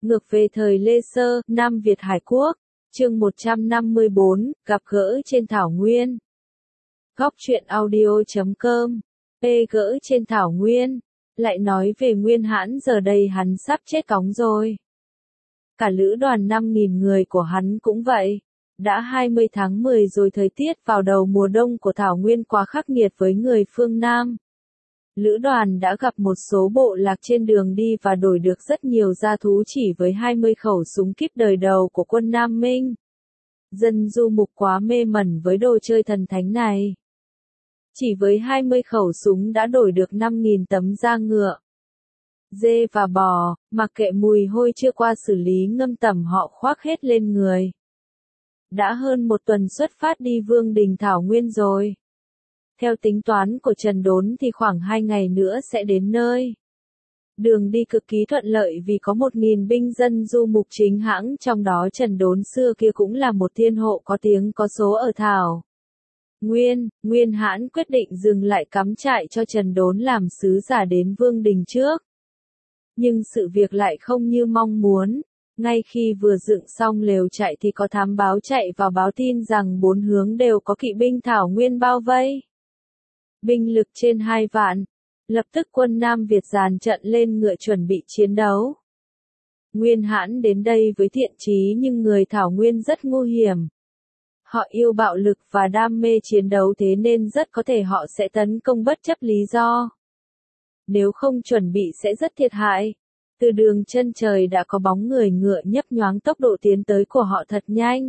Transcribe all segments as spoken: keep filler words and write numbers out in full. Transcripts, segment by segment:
Ngược về thời Lê Sơ, Nam Việt Hải Quốc, chương một trăm năm mươi bốn, gặp gỡ trên thảo nguyên. Góc truyện audio chấm com, Ê gỡ trên thảo nguyên, lại nói về Nguyên Hãn giờ đây hắn sắp chết cóng rồi. Cả lữ đoàn năm nghìn người của hắn cũng vậy. Đã hai mươi tháng mười rồi, thời tiết vào đầu mùa đông của thảo nguyên quá khắc nghiệt với người phương Nam. Lữ đoàn đã gặp một số bộ lạc trên đường đi và đổi được rất nhiều gia thú chỉ với hai mươi khẩu súng kíp đời đầu của quân Nam Minh. Dân du mục quá mê mẩn với đồ chơi thần thánh này. Chỉ với hai mươi khẩu súng đã đổi được năm nghìn tấm da ngựa, dê và bò, mặc kệ mùi hôi chưa qua xử lý ngâm tẩm họ khoác hết lên người. Đã hơn một tuần xuất phát đi Vương Đình Thảo Nguyên rồi. Theo tính toán của Trần Đốn thì khoảng hai ngày nữa sẽ đến nơi. Đường đi cực kỳ thuận lợi vì có một nghìn binh dân du mục chính hãng, trong đó Trần Đốn xưa kia cũng là một thiên hộ có tiếng có số ở Thảo Nguyên. Nguyên Hãn quyết định dừng lại cắm trại cho Trần Đốn làm sứ giả đến Vương Đình trước. Nhưng sự việc lại không như mong muốn. Ngay khi vừa dựng xong lều trại thì có thám báo chạy vào báo tin rằng bốn hướng đều có kỵ binh Thảo Nguyên bao vây. Binh lực trên hai vạn. Lập tức quân Nam Việt dàn trận lên ngựa chuẩn bị chiến đấu. Nguyên Hãn đến đây với thiện chí nhưng người Thảo Nguyên rất ngu hiểm. Họ yêu bạo lực và đam mê chiến đấu, thế nên rất có thể họ sẽ tấn công bất chấp lý do. Nếu không chuẩn bị sẽ rất thiệt hại. Từ đường chân trời đã có bóng người ngựa nhấp nhoáng, tốc độ tiến tới của họ thật nhanh.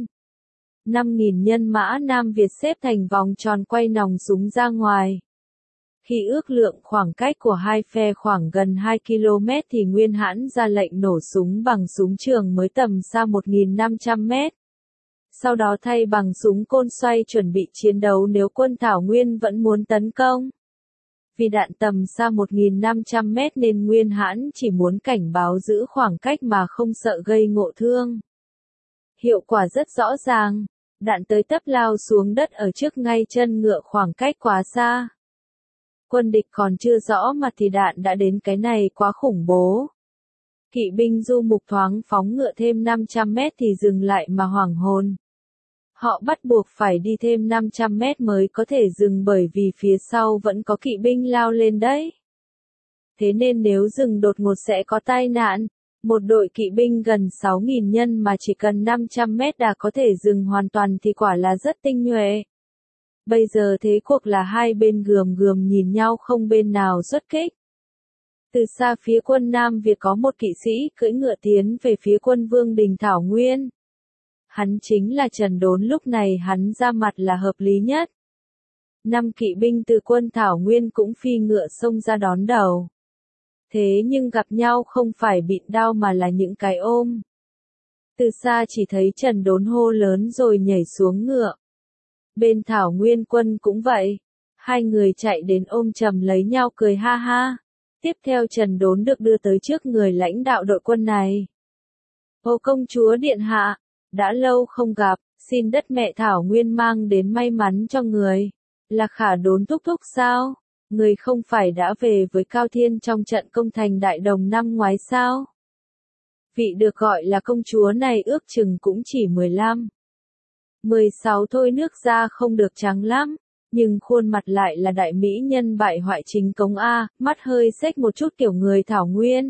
năm nghìn nhân mã Nam Việt xếp thành vòng tròn quay nòng súng ra ngoài. Khi ước lượng khoảng cách của hai phe khoảng gần hai ki lô mét thì Nguyên Hãn ra lệnh nổ súng bằng súng trường mới tầm xa một nghìn năm trăm mét. Sau đó thay bằng súng côn xoay chuẩn bị chiến đấu nếu quân Thảo Nguyên vẫn muốn tấn công. Vì đạn tầm xa một nghìn năm trăm mét nên Nguyên Hãn chỉ muốn cảnh báo giữ khoảng cách mà không sợ gây ngộ thương. Hiệu quả rất rõ ràng. Đạn tới tấp lao xuống đất ở trước ngay chân ngựa, khoảng cách quá xa. Quân địch còn chưa rõ mặt thì đạn đã đến, cái này quá khủng bố. Kỵ binh du mục thoáng phóng ngựa thêm năm trăm mét thì dừng lại mà hoảng hồn. Họ bắt buộc phải đi thêm năm trăm mét mới có thể dừng bởi vì phía sau vẫn có kỵ binh lao lên đấy. Thế nên nếu dừng đột ngột sẽ có tai nạn. Một đội kỵ binh gần sáu nghìn nhân mà chỉ cần năm trăm mét đã có thể dừng hoàn toàn thì quả là rất tinh nhuệ. Bây giờ thế cuộc là hai bên gườm gườm nhìn nhau, không bên nào xuất kích. Từ xa phía quân Nam Việt có một kỵ sĩ cưỡi ngựa tiến về phía quân Vương Đình Thảo Nguyên. Hắn chính là Trần Đốn, lúc này hắn ra mặt là hợp lý nhất. Năm kỵ binh từ quân Thảo Nguyên cũng phi ngựa xông ra đón đầu. Thế nhưng gặp nhau không phải bịn đao mà là những cái ôm. Từ xa chỉ thấy Trần Đốn hô lớn rồi nhảy xuống ngựa. Bên Thảo Nguyên quân cũng vậy. Hai người chạy đến ôm chầm lấy nhau cười ha ha. Tiếp theo Trần Đốn được đưa tới trước người lãnh đạo đội quân này. Ô công chúa điện hạ, đã lâu không gặp, xin đất mẹ Thảo Nguyên mang đến may mắn cho người. Là Khả Đốn thúc thúc sao? Người không phải đã về với Cao Thiên trong trận công thành Đại Đồng năm ngoái sao? Vị được gọi là công chúa này ước chừng cũng chỉ mười lăm, mười sáu thôi, nước da không được trắng lắm, nhưng khuôn mặt lại là đại mỹ nhân bại hoại chính cống A, mắt hơi xếch một chút kiểu người Thảo Nguyên.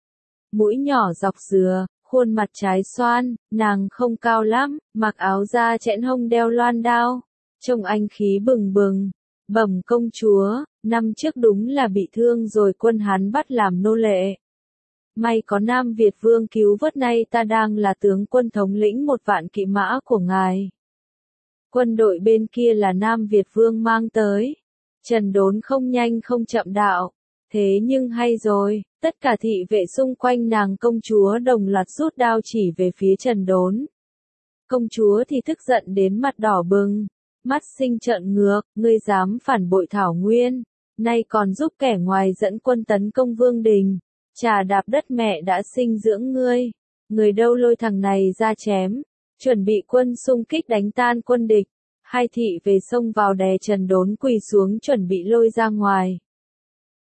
Mũi nhỏ dọc dừa, khuôn mặt trái xoan, nàng không cao lắm, mặc áo da chẽn hông đeo loan đao, trông anh khí bừng bừng. Bẩm công chúa, năm trước đúng là bị thương rồi, quân Hán bắt làm nô lệ. May có Nam Việt Vương cứu vớt, nay ta đang là tướng quân thống lĩnh một vạn kỵ mã của ngài. Quân đội bên kia là Nam Việt Vương mang tới. Trần Đốn không nhanh không chậm đạo. Thế nhưng hay rồi, tất cả thị vệ xung quanh nàng công chúa đồng loạt rút đao chỉ về phía Trần Đốn. Công chúa thì tức giận đến mặt đỏ bừng. Mắt sinh trợn ngược, ngươi dám phản bội Thảo Nguyên, nay còn giúp kẻ ngoài dẫn quân tấn công Vương Đình, trà đạp đất mẹ đã sinh dưỡng ngươi, người đâu lôi thằng này ra chém, chuẩn bị quân xung kích đánh tan quân địch. Hai thị về xông vào đè Trần Đốn quỳ xuống chuẩn bị lôi ra ngoài.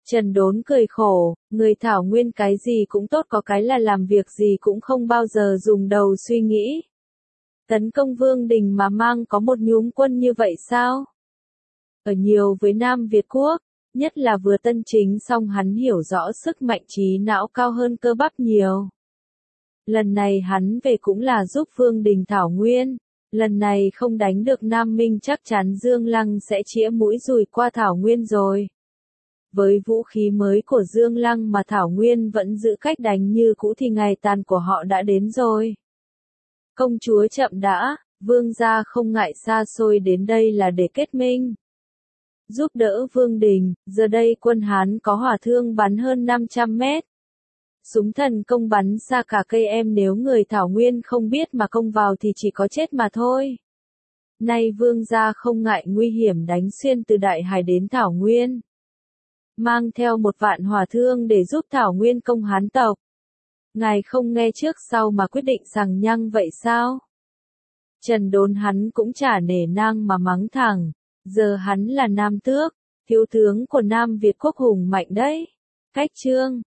Trần Đốn cười khổ, người Thảo Nguyên cái gì cũng tốt có cái là làm việc gì cũng không bao giờ dùng đầu suy nghĩ. Tấn công Vương Đình mà mang có một nhúm quân như vậy sao? Ở nhiều với Nam Việt Quốc, nhất là vừa tân chính xong hắn hiểu rõ sức mạnh trí não cao hơn cơ bắp nhiều. Lần này hắn về cũng là giúp Vương Đình Thảo Nguyên, lần này không đánh được Nam Minh chắc chắn Dương Lăng sẽ chĩa mũi dùi qua Thảo Nguyên rồi. Với vũ khí mới của Dương Lăng mà Thảo Nguyên vẫn giữ cách đánh như cũ thì ngày tàn của họ đã đến rồi. Công chúa chậm đã, vương gia không ngại xa xôi đến đây là để kết minh. Giúp đỡ Vương Đình, giờ đây quân Hán có hỏa thương bắn hơn năm trăm mét. Súng thần công bắn xa cả cây em nếu người Thảo Nguyên không biết mà công vào thì chỉ có chết mà thôi. Nay vương gia không ngại nguy hiểm đánh xuyên từ Đại Hải đến Thảo Nguyên. Mang theo một vạn hỏa thương để giúp Thảo Nguyên công Hán tộc. Ngài không nghe trước sau mà quyết định sằng nhăng vậy sao? Trần Đốn hắn cũng chả nể nang mà mắng thẳng, giờ hắn là Nam Tước, thiếu tướng của Nam Việt Quốc hùng mạnh đấy. Cách chương